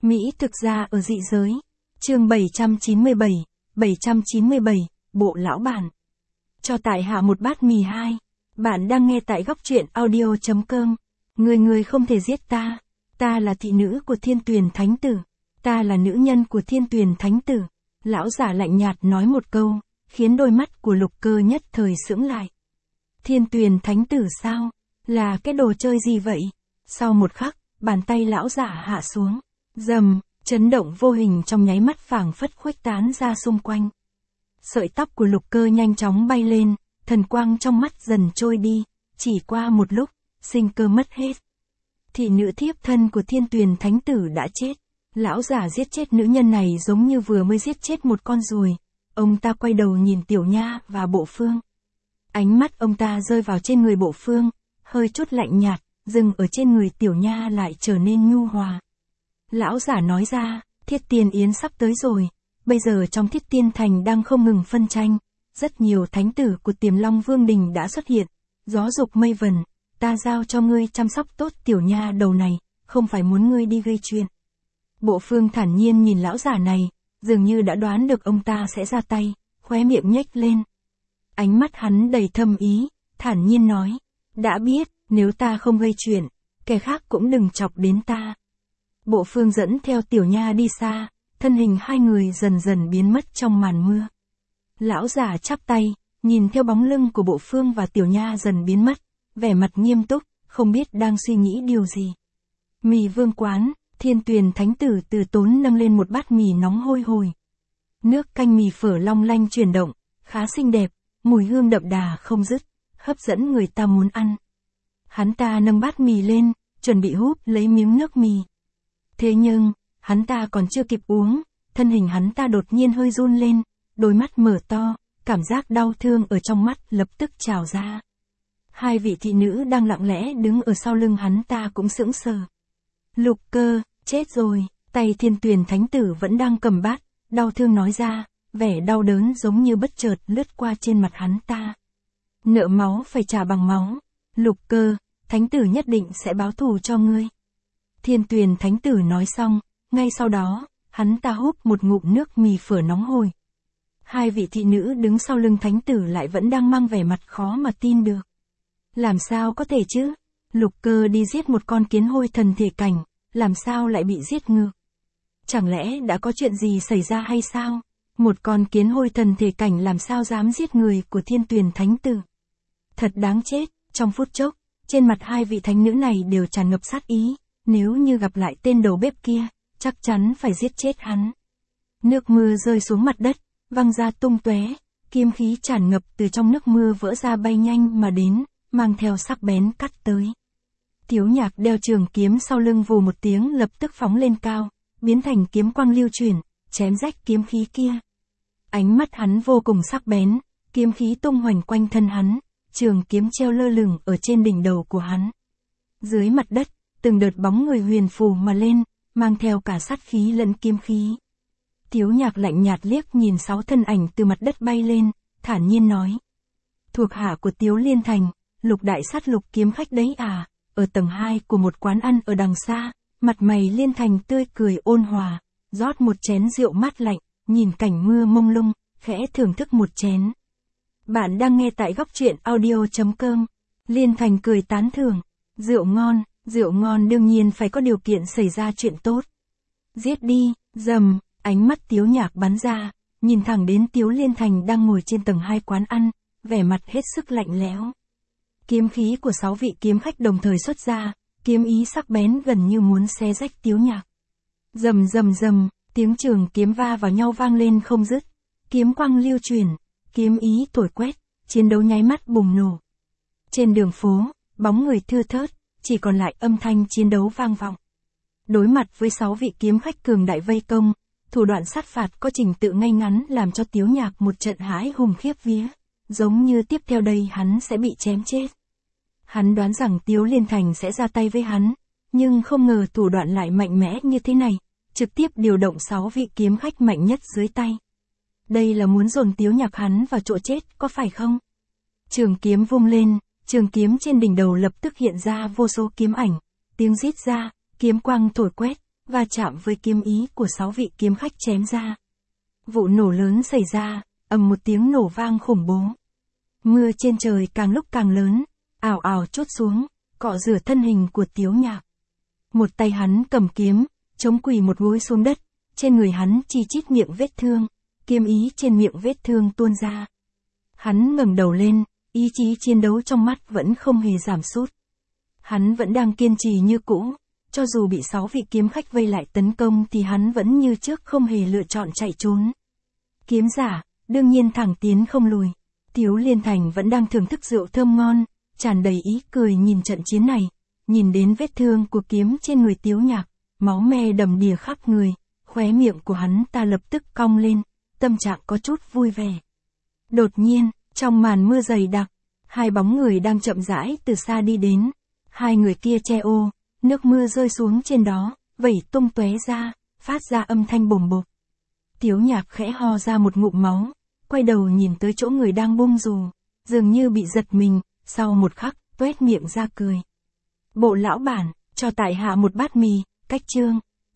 Mỹ thực ra ở dị giới. Chương 797, bộ lão bản. Cho tại hạ một bát mì 2. Bạn đang nghe tại góc truyện audio.com. Người không thể giết ta. Ta là thị nữ của Thiên Tuyền Thánh Tử. Ta là nữ nhân của Thiên Tuyền Thánh Tử. Lão giả lạnh nhạt nói một câu, khiến đôi mắt của Lục Cơ nhất thời sững lại. Thiên Tuyền Thánh Tử sao? Là cái đồ chơi gì vậy? Sau một khắc, bàn tay lão giả hạ xuống. Rầm, chấn động vô hình trong nháy mắt phảng phất khuếch tán ra xung quanh. Sợi tóc của Lục Cơ nhanh chóng bay lên, thần quang trong mắt dần trôi đi, chỉ qua một lúc, sinh cơ mất hết. Thị nữ thiếp thân của Thiên Tuyền Thánh Tử đã chết. Lão giả giết chết nữ nhân này giống như vừa mới giết chết một con ruồi. Ông ta quay đầu nhìn Tiểu Nha và Bộ Phương. Ánh mắt ông ta rơi vào trên người Bộ Phương, hơi chút lạnh nhạt, dừng ở trên người Tiểu Nha lại trở nên nhu hòa. Lão giả nói ra, Thiết Tiên Yến sắp tới rồi, bây giờ trong Thiết Tiên Thành đang không ngừng phân tranh, rất nhiều thánh tử của Tiềm Long Vương Đình đã xuất hiện, gió dục mây vần, ta giao cho ngươi chăm sóc tốt Tiểu Nha đầu này, không phải muốn ngươi đi gây chuyện. Bộ Phương thản nhiên nhìn lão giả này, dường như đã đoán được ông ta sẽ ra tay, khóe miệng nhếch lên. Ánh mắt hắn đầy thâm ý, thản nhiên nói, đã biết, nếu ta không gây chuyện, kẻ khác cũng đừng chọc đến ta. Bộ Phương dẫn theo Tiểu Nha đi xa, thân hình hai người dần dần biến mất trong màn mưa. Lão giả chắp tay, nhìn theo bóng lưng của Bộ Phương và Tiểu Nha dần biến mất, vẻ mặt nghiêm túc, không biết đang suy nghĩ điều gì. Mì vương quán, Thiên Tuyền Thánh Tử từ tốn nâng lên một bát mì nóng hôi hổi. Nước canh mì phở long lanh chuyển động, khá xinh đẹp, mùi hương đậm đà không dứt, hấp dẫn người ta muốn ăn. Hắn ta nâng bát mì lên, chuẩn bị húp lấy miếng nước mì. Thế nhưng, hắn ta còn chưa kịp uống, thân hình hắn ta đột nhiên hơi run lên, đôi mắt mở to, cảm giác đau thương ở trong mắt lập tức trào ra. Hai vị thị nữ đang lặng lẽ đứng ở sau lưng hắn ta cũng sững sờ. Lục Cơ, chết rồi, tay Thiên Tuyền Thánh Tử vẫn đang cầm bát, đau thương nói ra, vẻ đau đớn giống như bất chợt lướt qua trên mặt hắn ta. Nợ máu phải trả bằng máu. Lục Cơ, Thánh Tử nhất định sẽ báo thù cho ngươi. Thiên Tuyền Thánh Tử nói xong, ngay sau đó, hắn ta húp một ngụm nước mì phở nóng hổi. Hai vị thị nữ đứng sau lưng Thánh Tử lại vẫn đang mang vẻ mặt khó mà tin được. Làm sao có thể chứ? Lục Cơ đi giết một con kiến hôi thần thể cảnh, làm sao lại bị giết ngược? Chẳng lẽ đã có chuyện gì xảy ra hay sao? Một con kiến hôi thần thể cảnh làm sao dám giết người của Thiên Tuyền Thánh Tử? Thật đáng chết, trong phút chốc, trên mặt hai vị thánh nữ này đều tràn ngập sát ý, nếu như gặp lại tên đầu bếp kia, chắc chắn phải giết chết hắn. Nước mưa rơi xuống mặt đất, văng ra tung tóe, kiếm khí tràn ngập từ trong nước mưa vỡ ra bay nhanh mà đến, mang theo sắc bén cắt tới. Tiếu Nhạc đeo trường kiếm sau lưng vù một tiếng lập tức phóng lên cao, biến thành kiếm quang lưu chuyển, chém rách kiếm khí kia. Ánh mắt hắn vô cùng sắc bén, kiếm khí tung hoành quanh thân hắn, trường kiếm treo lơ lửng ở trên đỉnh đầu của hắn. Dưới mặt đất, từng đợt bóng người huyền phù mà lên, mang theo cả sát khí lẫn kiếm khí. Tiếu Nhạc lạnh nhạt liếc nhìn 6 thân ảnh từ mặt đất bay lên, thản nhiên nói. Thuộc hạ của Tiếu Liên Thành, Lục đại sát lục kiếm khách đấy à? Ở tầng 2 của một quán ăn ở đằng xa, mặt mày Liên Thành tươi cười ôn hòa, rót một chén rượu mát lạnh, nhìn cảnh mưa mông lung, khẽ thưởng thức một chén. Bạn đang nghe tại góc truyện audio.com. Liên Thành cười tán thưởng, rượu ngon đương nhiên phải có điều kiện xảy ra chuyện tốt. Giết đi, rầm, ánh mắt Tiếu Nhạc bắn ra, nhìn thẳng đến Tiếu Liên Thành đang ngồi trên tầng 2 quán ăn, vẻ mặt hết sức lạnh lẽo. Kiếm khí của 6 vị kiếm khách đồng thời xuất ra, kiếm ý sắc bén gần như muốn xé rách Tiếu Nhạc. Rầm rầm rầm, tiếng trường kiếm va vào nhau vang lên không dứt, kiếm quang lưu chuyển, kiếm ý thổi quét, chiến đấu nháy mắt bùng nổ. Trên đường phố, bóng người thưa thớt, chỉ còn lại âm thanh chiến đấu vang vọng. Đối mặt với 6 vị kiếm khách cường đại vây công, thủ đoạn sát phạt có trình tự ngay ngắn làm cho Tiếu Nhạc một trận hãi hùng khiếp vía, giống như tiếp theo đây hắn sẽ bị chém chết. Hắn đoán rằng Tiếu Liên Thành sẽ ra tay với hắn, nhưng không ngờ thủ đoạn lại mạnh mẽ như thế này, trực tiếp điều động 6 vị kiếm khách mạnh nhất dưới tay. Đây là muốn dồn Tiếu Nhạc hắn vào chỗ chết có phải không? Trường kiếm vung lên, trường kiếm trên đỉnh đầu lập tức hiện ra vô số kiếm ảnh, tiếng rít ra, kiếm quang thổi quét, va chạm với kiếm ý của 6 vị kiếm khách chém ra. Vụ nổ lớn xảy ra, ầm một tiếng nổ vang khủng bố. Mưa trên trời càng lúc càng lớn, ảo ảo trút xuống, cọ rửa thân hình của Tiếu Nhạc. Một tay hắn cầm kiếm, chống quỳ một gối xuống đất, trên người hắn chi chít miệng vết thương, kiếm ý trên miệng vết thương tuôn ra. Hắn ngẩng đầu lên, ý chí chiến đấu trong mắt vẫn không hề giảm sút. Hắn vẫn đang kiên trì như cũ, cho dù bị 6 vị kiếm khách vây lại tấn công thì hắn vẫn như trước không hề lựa chọn chạy trốn. Kiếm giả, đương nhiên thẳng tiến không lùi. Tiếu Liên Thành vẫn đang thưởng thức rượu thơm ngon, tràn đầy ý cười nhìn trận chiến này, nhìn đến vết thương của kiếm trên người Tiếu Nhạc, máu me đầm đìa khắp người, khóe miệng của hắn ta lập tức cong lên, tâm trạng có chút vui vẻ. Đột nhiên, trong màn mưa dày đặc, hai bóng người đang chậm rãi từ xa đi đến. Hai người kia che ô, nước mưa rơi xuống trên đó, vẩy tung tóe ra, phát ra âm thanh bồm bộp. Tiếu Nhạc khẽ ho ra một ngụm máu, quay đầu nhìn tới chỗ người đang bung dù, dường như bị giật mình, sau một khắc, tuét miệng ra cười. Bộ lão bản, cho tại hạ một bát mì, cách chương.